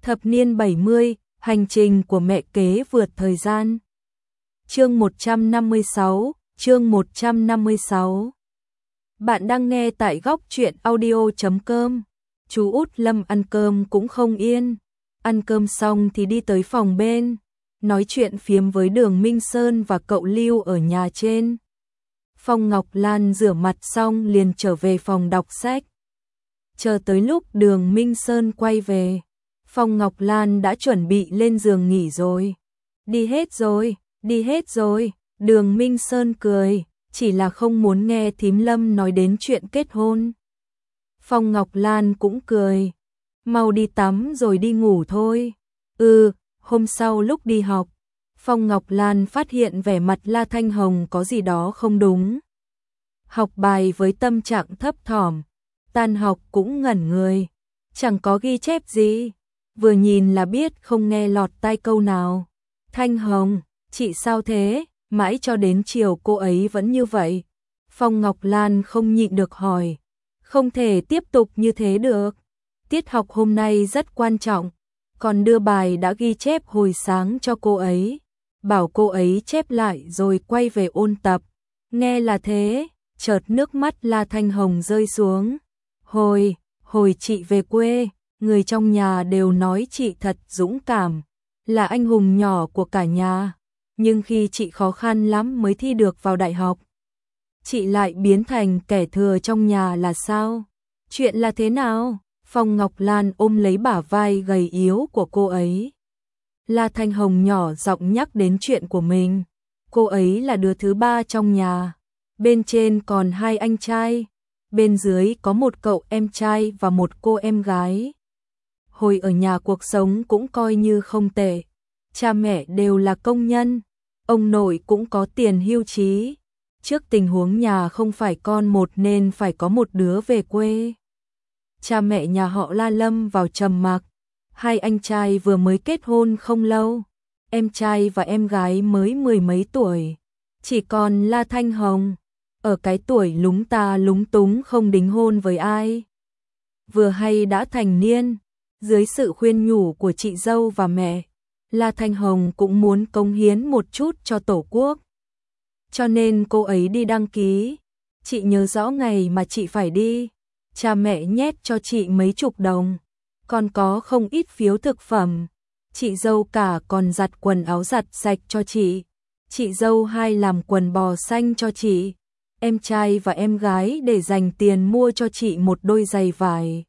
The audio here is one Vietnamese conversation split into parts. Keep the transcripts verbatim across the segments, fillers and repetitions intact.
Thập niên bảy mươi, hành trình của mẹ kế vượt thời gian. Chương một trăm năm mươi sáu, chương một trăm năm mươi sáu. Bạn đang nghe tại góc truyện audio chấm com. Chú Út Lâm ăn cơm cũng không yên. Ăn cơm xong thì đi tới phòng bên, nói chuyện phiếm với Đường Minh Sơn và cậu Lưu ở nhà trên. Phong Ngọc Lan rửa mặt xong liền trở về phòng đọc sách. Chờ tới lúc Đường Minh Sơn quay về, Phong Ngọc Lan đã chuẩn bị lên giường nghỉ rồi. Đi hết rồi, đi hết rồi, Đường Minh Sơn cười, chỉ là không muốn nghe thím Lâm nói đến chuyện kết hôn. Phong Ngọc Lan cũng cười, mau đi tắm rồi đi ngủ thôi. Ừ, hôm sau lúc đi học, Phong Ngọc Lan phát hiện vẻ mặt La Thanh Hồng có gì đó không đúng. Học bài với tâm trạng thấp thỏm, tan học cũng ngẩn người, chẳng có ghi chép gì, vừa nhìn là biết không nghe lọt tai câu nào. Thanh Hồng, chị sao thế? Mãi cho đến chiều cô ấy vẫn như vậy. Phong Ngọc Lan không nhịn được hỏi, không thể tiếp tục như thế được. Tiết học hôm nay rất quan trọng, còn đưa bài đã ghi chép hồi sáng cho cô ấy, bảo cô ấy chép lại rồi quay về ôn tập. Nghe là thế, chợt nước mắt La Thanh Hồng rơi xuống. Hồi, hồi chị về quê, người trong nhà đều nói chị thật dũng cảm, là anh hùng nhỏ của cả nhà. Nhưng khi chị khó khăn lắm mới thi được vào đại học, chị lại biến thành kẻ thừa trong nhà là sao? Chuyện là thế nào? Phong Ngọc Lan ôm lấy bả vai gầy yếu của cô ấy. La Thanh Hồng nhỏ giọng nhắc đến chuyện của mình. Cô ấy là đứa thứ ba trong nhà. Bên trên còn hai anh trai. Bên dưới có một cậu em trai và một cô em gái. Hồi ở nhà cuộc sống cũng coi như không tệ. Cha mẹ đều là công nhân. Ông nội cũng có tiền hưu trí. Trước tình huống nhà không phải con một nên phải có một đứa về quê. Cha mẹ nhà họ La lâm vào trầm mặc. Hai anh trai vừa mới kết hôn không lâu. Em trai và em gái mới mười mấy tuổi. Chỉ còn La Thanh Hồng, ở cái tuổi lúng ta lúng túng không đính hôn với ai. Vừa hay đã thành niên, dưới sự khuyên nhủ của chị dâu và mẹ, La Thanh Hồng cũng muốn cống hiến một chút cho Tổ quốc. Cho nên cô ấy đi đăng ký. Chị nhớ rõ ngày mà chị phải đi. Cha mẹ nhét cho chị mấy chục đồng, còn có không ít phiếu thực phẩm. Chị dâu cả còn giặt quần áo giặt sạch cho chị. Chị dâu hai làm quần bò xanh cho chị. Em trai và em gái để dành tiền mua cho chị một đôi giày vải.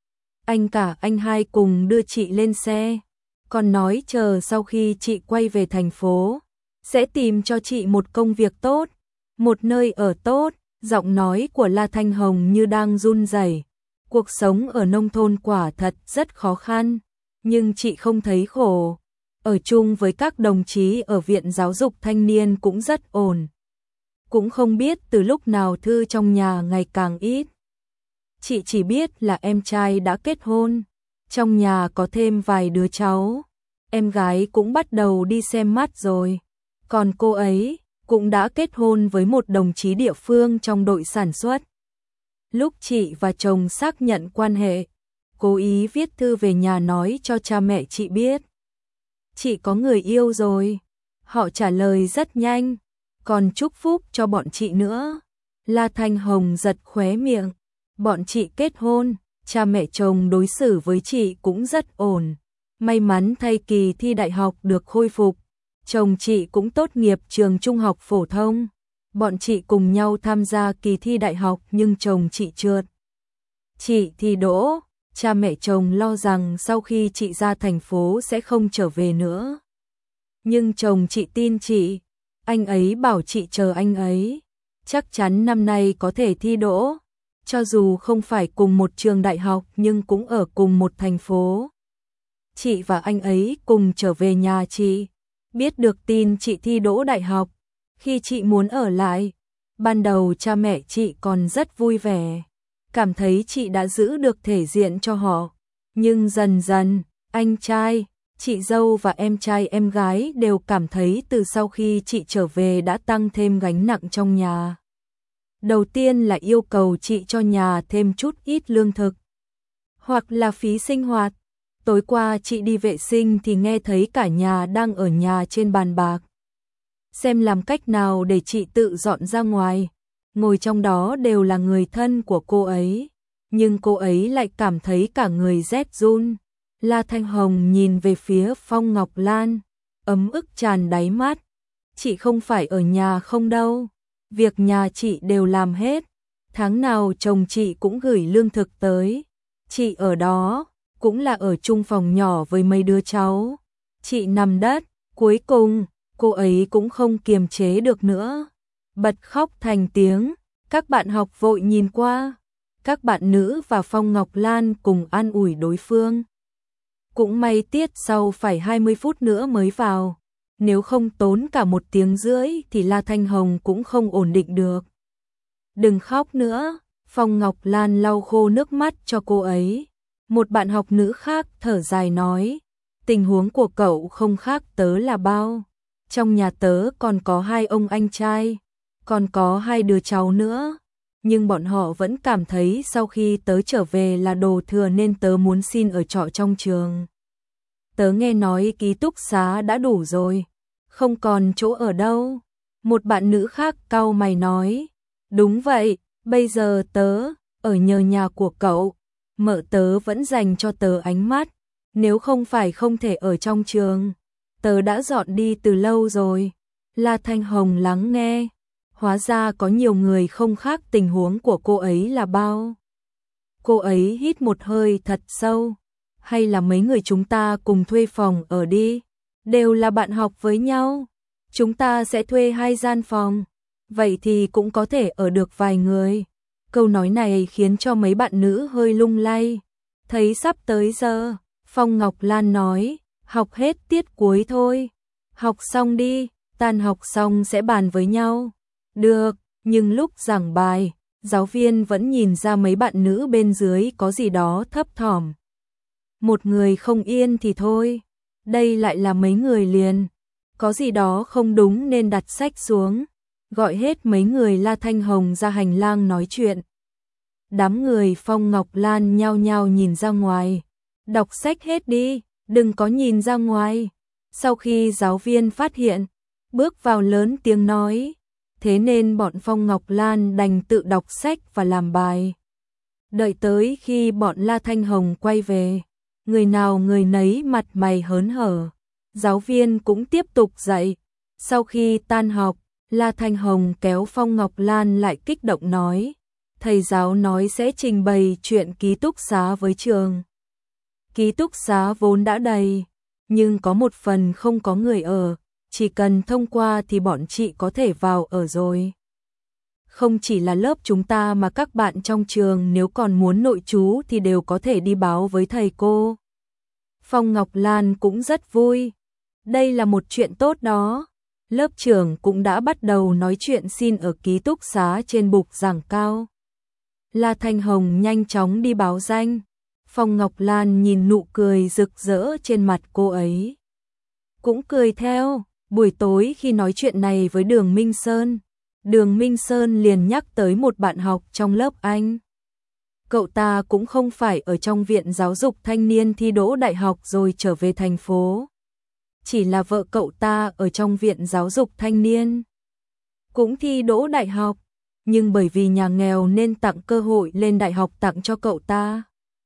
Anh cả anh hai cùng đưa chị lên xe, còn nói chờ sau khi chị quay về thành phố, sẽ tìm cho chị một công việc tốt, một nơi ở tốt. Giọng nói của La Thanh Hồng như đang run rẩy. Cuộc sống ở nông thôn quả thật rất khó khăn, nhưng chị không thấy khổ. Ở chung với các đồng chí ở Viện Giáo dục Thanh niên cũng rất ổn. Cũng không biết từ lúc nào thư trong nhà ngày càng ít. Chị chỉ biết là em trai đã kết hôn, trong nhà có thêm vài đứa cháu. Em gái cũng bắt đầu đi xem mắt rồi. Còn cô ấy cũng đã kết hôn với một đồng chí địa phương trong đội sản xuất. Lúc chị và chồng xác nhận quan hệ, cố ý viết thư về nhà nói cho cha mẹ chị biết. Chị có người yêu rồi. Họ trả lời rất nhanh, còn chúc phúc cho bọn chị nữa. La Thanh Hồng giật khóe miệng. Bọn chị kết hôn, cha mẹ chồng đối xử với chị cũng rất ổn. May mắn thay kỳ thi đại học được khôi phục. Chồng chị cũng tốt nghiệp trường trung học phổ thông. Bọn chị cùng nhau tham gia kỳ thi đại học nhưng chồng chị trượt. Chị thì đỗ. Cha mẹ chồng lo rằng sau khi chị ra thành phố sẽ không trở về nữa. Nhưng chồng chị tin chị. Anh ấy bảo chị chờ anh ấy. Chắc chắn năm nay có thể thi đỗ. Cho dù không phải cùng một trường đại học nhưng cũng ở cùng một thành phố. Chị và anh ấy cùng trở về nhà chị. Biết được tin chị thi đỗ đại học, khi chị muốn ở lại, ban đầu cha mẹ chị còn rất vui vẻ, cảm thấy chị đã giữ được thể diện cho họ. Nhưng dần dần, anh trai, chị dâu và em trai em gái đều cảm thấy từ sau khi chị trở về đã tăng thêm gánh nặng trong nhà. Đầu tiên là yêu cầu chị cho nhà thêm chút ít lương thực, hoặc là phí sinh hoạt. Tối qua chị đi vệ sinh thì nghe thấy cả nhà đang ở nhà trên bàn bạc. Xem làm cách nào để chị tự dọn ra ngoài. Ngồi trong đó đều là người thân của cô ấy. Nhưng cô ấy lại cảm thấy cả người rét run. La Thanh Hồng nhìn về phía Phong Ngọc Lan, ấm ức tràn đáy mắt. Chị không phải ở nhà không đâu. Việc nhà chị đều làm hết. Tháng nào chồng chị cũng gửi lương thực tới. Chị ở đó, cũng là ở chung phòng nhỏ với mấy đứa cháu. Chị nằm đất, cuối cùng, cô ấy cũng không kiềm chế được nữa. Bật khóc thành tiếng, các bạn học vội nhìn qua. Các bạn nữ và Phong Ngọc Lan cùng an ủi đối phương. Cũng may tiết sau phải hai mươi phút nữa mới vào. Nếu không tốn cả một tiếng rưỡi thì La Thanh Hồng cũng không ổn định được. Đừng khóc nữa, Phong Ngọc Lan lau khô nước mắt cho cô ấy. Một bạn học nữ khác thở dài nói, tình huống của cậu không khác tớ là bao. Trong nhà tớ còn có hai ông anh trai, còn có hai đứa cháu nữa. Nhưng bọn họ vẫn cảm thấy sau khi tớ trở về là đồ thừa nên tớ muốn xin ở trọ trong trường. Tớ nghe nói ký túc xá đã đủ rồi, không còn chỗ ở đâu. Một bạn nữ khác cau mày nói, đúng vậy, bây giờ tớ ở nhờ nhà của cậu. Mợ tớ vẫn dành cho tớ ánh mắt, nếu không phải không thể ở trong trường, tớ đã dọn đi từ lâu rồi. La Thanh Hồng lắng nghe, hóa ra có nhiều người không khác tình huống của cô ấy là bao. Cô ấy hít một hơi thật sâu, hay là mấy người chúng ta cùng thuê phòng ở đi, đều là bạn học với nhau, chúng ta sẽ thuê hai gian phòng, vậy thì cũng có thể ở được vài người. Câu nói này khiến cho mấy bạn nữ hơi lung lay. Thấy sắp tới giờ, Phong Ngọc Lan nói, học hết tiết cuối thôi. Học xong đi, tan học xong sẽ bàn với nhau. Được, nhưng lúc giảng bài, giáo viên vẫn nhìn ra mấy bạn nữ bên dưới có gì đó thấp thỏm. Một người không yên thì thôi, đây lại là mấy người liền. Có gì đó không đúng nên đặt sách xuống. Gọi hết mấy người La Thanh Hồng ra hành lang nói chuyện. Đám người Phong Ngọc Lan nhao nhao nhìn ra ngoài. Đọc sách hết đi, đừng có nhìn ra ngoài. Sau khi giáo viên phát hiện, bước vào lớn tiếng nói. Thế nên bọn Phong Ngọc Lan đành tự đọc sách và làm bài. Đợi tới khi bọn La Thanh Hồng quay về, người nào người nấy mặt mày hớn hở. Giáo viên cũng tiếp tục dạy. Sau khi tan học, La Thanh Hồng kéo Phong Ngọc Lan lại kích động nói, thầy giáo nói sẽ trình bày chuyện ký túc xá với trường. Ký túc xá vốn đã đầy, nhưng có một phần không có người ở, chỉ cần thông qua thì bọn chị có thể vào ở rồi. Không chỉ là lớp chúng ta mà các bạn trong trường nếu còn muốn nội trú thì đều có thể đi báo với thầy cô. Phong Ngọc Lan cũng rất vui, đây là một chuyện tốt đó. Lớp trưởng cũng đã bắt đầu nói chuyện xin ở ký túc xá trên bục giảng cao. La Thanh Hồng nhanh chóng đi báo danh. Phong Ngọc Lan nhìn nụ cười rực rỡ trên mặt cô ấy, cũng cười theo. Buổi tối khi nói chuyện này với Đường Minh Sơn, Đường Minh Sơn liền nhắc tới một bạn học trong lớp anh. Cậu ta cũng không phải ở trong viện giáo dục thanh niên thi đỗ đại học rồi trở về thành phố. Chỉ là vợ cậu ta ở trong viện giáo dục thanh niên cũng thi đỗ đại học, nhưng bởi vì nhà nghèo nên tặng cơ hội lên đại học tặng cho cậu ta.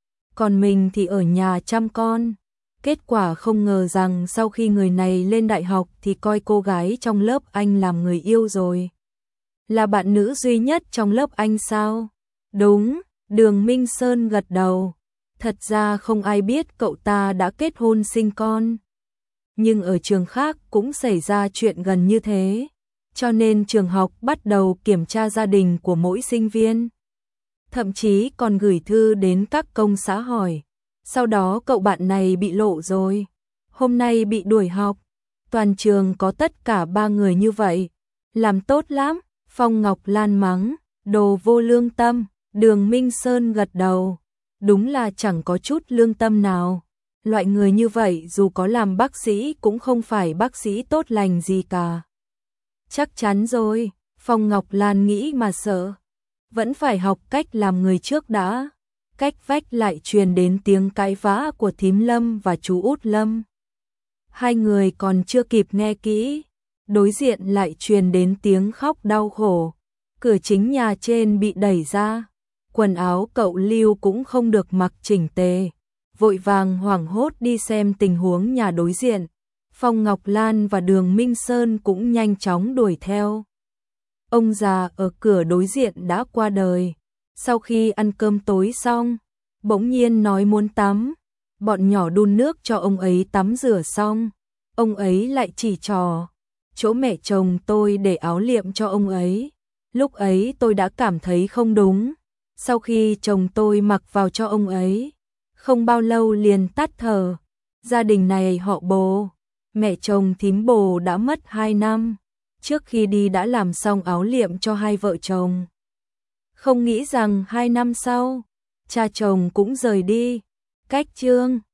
Còn mình thì ở nhà chăm con. Kết quả không ngờ rằng sau khi người này lên đại học thì coi cô gái trong lớp anh làm người yêu rồi. Là bạn nữ duy nhất trong lớp anh sao? Đúng, Đường Minh Sơn gật đầu. Thật ra không ai biết cậu ta đã kết hôn sinh con. Nhưng ở trường khác cũng xảy ra chuyện gần như thế, cho nên trường học bắt đầu kiểm tra gia đình của mỗi sinh viên. Thậm chí còn gửi thư đến các công xã hỏi. Sau đó cậu bạn này bị lộ rồi, hôm nay bị đuổi học. Toàn trường có tất cả ba người như vậy. Làm tốt lắm, Phong Ngọc Lan mắng, đồ vô lương tâm. Đường Minh Sơn gật đầu, đúng là chẳng có chút lương tâm nào. Loại người như vậy dù có làm bác sĩ cũng không phải bác sĩ tốt lành gì cả. Chắc chắn rồi, Phong Ngọc Lan nghĩ mà sợ. Vẫn phải học cách làm người trước đã. cách vách lại truyền đến tiếng cãi vã của thím Lâm và chú Út Lâm. Hai người còn chưa kịp nghe kỹ, đối diện lại truyền đến tiếng khóc đau khổ. Cửa chính nhà trên bị đẩy ra, quần áo cậu Lưu cũng không được mặc chỉnh tề, vội vàng hoảng hốt đi xem tình huống nhà đối diện. Phong Ngọc Lan và Đường Minh Sơn cũng nhanh chóng đuổi theo. Ông già ở cửa đối diện đã qua đời. Sau khi ăn cơm tối xong, bỗng nhiên nói muốn tắm. Bọn nhỏ đun nước cho ông ấy tắm rửa xong, ông ấy lại chỉ trò chỗ mẹ chồng tôi để áo liệm cho ông ấy. Lúc ấy tôi đã cảm thấy không đúng. Sau khi chồng tôi mặc vào cho ông ấy, không bao lâu liền tắt thở. Gia đình này họ Bồ, mẹ chồng thím Bồ đã mất hai năm. Trước khi đi đã làm xong áo liệm cho hai vợ chồng. Không nghĩ rằng hai năm sau, cha chồng cũng rời đi. Cách chương